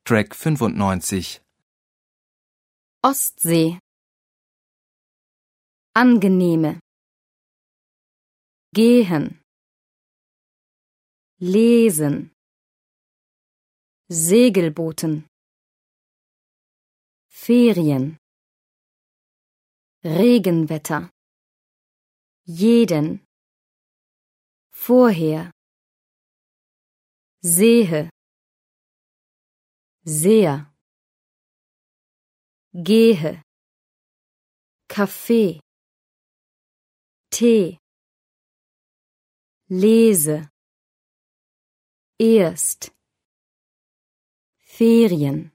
Track 95. Ostsee. Angenehme. Gehen. Lesen. Segelbooten. Ferien. Regenwetter. Jeden. Vorher. Sehe. Sehr. Gehe. Kaffee. Tee. Lese. Erst. Ferien.